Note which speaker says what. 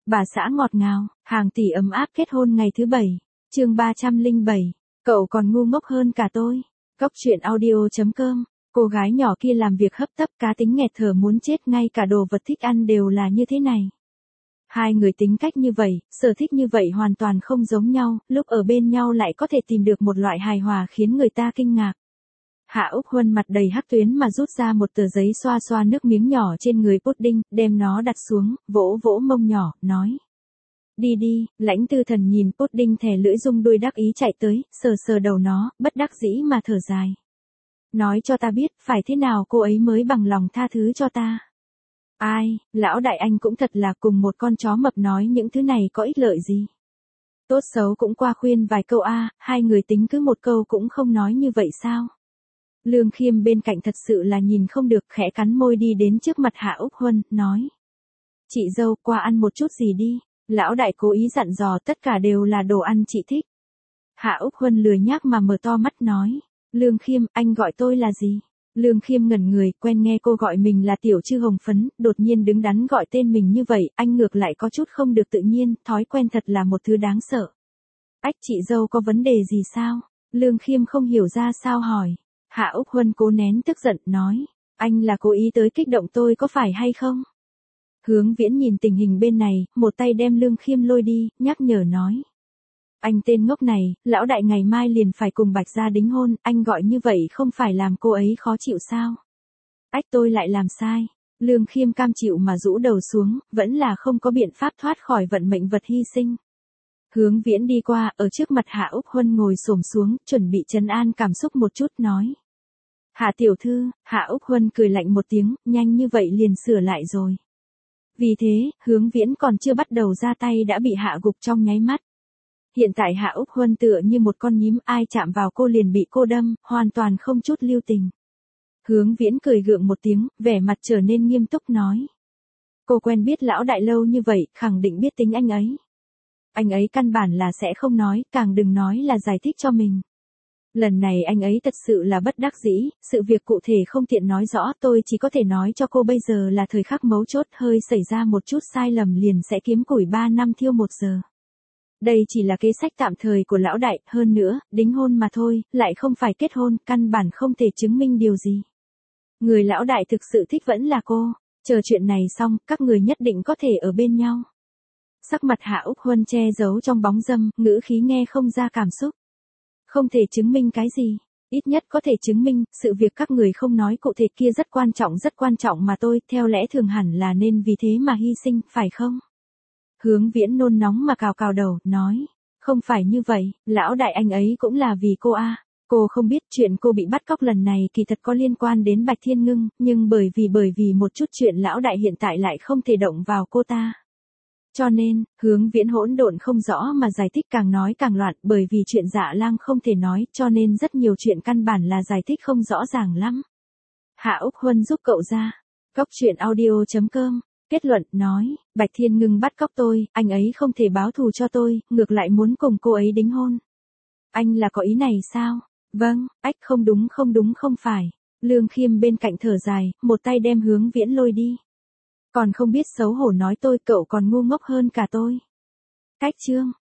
Speaker 1: Bà xã ngọt ngào, hàng tỷ ấm áp kết hôn ngày thứ 7. Chương 307. Cậu còn ngu ngốc hơn cả tôi. Cốc truyện audio.com. Cô gái nhỏ kia làm việc hấp tấp, cá tính nghẹt thở muốn chết, ngay cả đồ vật thích ăn đều là như thế này. Hai người tính cách như vậy, sở thích như vậy hoàn toàn không giống nhau, lúc ở bên nhau lại có thể tìm được một loại hài hòa khiến người ta kinh ngạc. Hạ Úc Huân mặt đầy hắc tuyến mà rút ra một tờ giấy xoa xoa nước miếng nhỏ trên người Pudding, đem nó đặt xuống, vỗ vỗ mông nhỏ, nói. Đi đi, Lãnh Tư Thần nhìn Pudding thè lưỡi rung đuôi đắc ý chạy tới, sờ sờ đầu nó, bất đắc dĩ mà thở dài. Nói cho ta biết, phải thế nào cô ấy mới bằng lòng tha thứ cho ta. Ai, lão đại anh cũng thật là, cùng một con chó mập nói những thứ này có ích lợi gì. Tốt xấu cũng qua khuyên vài câu hai người tính cứ một câu cũng không nói như vậy sao. Lương Khiêm bên cạnh thật sự là nhìn không được, khẽ cắn môi đi đến trước mặt Hạ Úc Huân, nói. Chị dâu, qua ăn một chút gì đi. Lão đại cố ý dặn dò, tất cả đều là đồ ăn chị thích. Hạ Úc Huân lười nhác mà mở to mắt nói. Lương Khiêm, anh gọi tôi là gì? Lương Khiêm ngẩn người, quen nghe cô gọi mình là Tiểu Trư Hồng Phấn, đột nhiên đứng đắn gọi tên mình như vậy, anh ngược lại có chút không được tự nhiên, thói quen thật là một thứ đáng sợ. Ách, chị dâu có vấn đề gì sao? Lương Khiêm không hiểu ra sao hỏi. Hạ Úc Huân cố nén tức giận, nói. Anh là cố ý tới kích động tôi có phải hay không? Hướng Viễn nhìn tình hình bên này, một tay đem Lương Khiêm lôi đi, nhắc nhở nói. Anh tên ngốc này, lão đại ngày mai liền phải cùng Bạch Gia đính hôn, anh gọi như vậy không phải làm cô ấy khó chịu sao? Ách, tôi lại làm sai. Lương Khiêm cam chịu mà rũ đầu xuống, vẫn là không có biện pháp thoát khỏi vận mệnh vật hy sinh. Hướng Viễn đi qua, ở trước mặt Hạ Úc Huân ngồi xổm xuống, chuẩn bị trấn an cảm xúc một chút, nói. Hạ tiểu thư, Hạ Úc Huân cười lạnh một tiếng, nhanh như vậy liền sửa lại rồi. Vì thế, Hướng Viễn còn chưa bắt đầu ra tay đã bị hạ gục trong nháy mắt. Hiện tại Hạ Úc Huân tựa như một con nhím, ai chạm vào cô liền bị cô đâm, hoàn toàn không chút lưu tình. Hướng Viễn cười gượng một tiếng, vẻ mặt trở nên nghiêm túc nói. Cô quen biết lão đại lâu như vậy, khẳng định biết tính anh ấy. Anh ấy căn bản là sẽ không nói, càng đừng nói là giải thích cho mình. Lần này anh ấy thật sự là bất đắc dĩ, sự việc cụ thể không tiện nói rõ, tôi chỉ có thể nói cho cô bây giờ là thời khắc mấu chốt, hơi xảy ra một chút sai lầm liền sẽ kiếm củi 3 năm thiêu 1 giờ. Đây chỉ là kế sách tạm thời của lão đại, hơn nữa, đính hôn mà thôi, lại không phải kết hôn, căn bản không thể chứng minh điều gì. Người lão đại thực sự thích vẫn là cô, chờ chuyện này xong, các người nhất định có thể ở bên nhau. Sắc mặt Hạ Úc Huân che giấu trong bóng râm, ngữ khí nghe không ra cảm xúc. Không thể chứng minh cái gì, ít nhất có thể chứng minh, sự việc các người không nói cụ thể kia rất quan trọng mà tôi, theo lẽ thường hẳn là nên vì thế mà hy sinh, phải không? Hướng Viễn nôn nóng mà cào cào đầu, nói, không phải như vậy, lão đại anh ấy cũng là vì cô Cô không biết chuyện cô bị bắt cóc lần này kỳ thật có liên quan đến Bạch Thiên Ngưng, nhưng bởi vì một chút chuyện lão đại hiện tại lại không thể động vào cô ta. Cho nên, Hướng Viễn hỗn độn không rõ mà giải thích càng nói càng loạn, bởi vì chuyện Dạ Lang không thể nói, cho nên rất nhiều chuyện căn bản là giải thích không rõ ràng lắm. Hạ Úc Huân giúp cậu ra. Cốc truyện audio.com. Kết luận, nói, Bạch Thiên Ngưng bắt cóc tôi, anh ấy không thể báo thù cho tôi, ngược lại muốn cùng cô ấy đính hôn. Anh là có ý này sao? Vâng, ách, không đúng không phải. Lương Khiêm bên cạnh thở dài, một tay đem Hướng Viễn lôi đi. Còn không biết xấu hổ nói tôi, cậu còn ngu ngốc hơn cả tôi. Cách chương.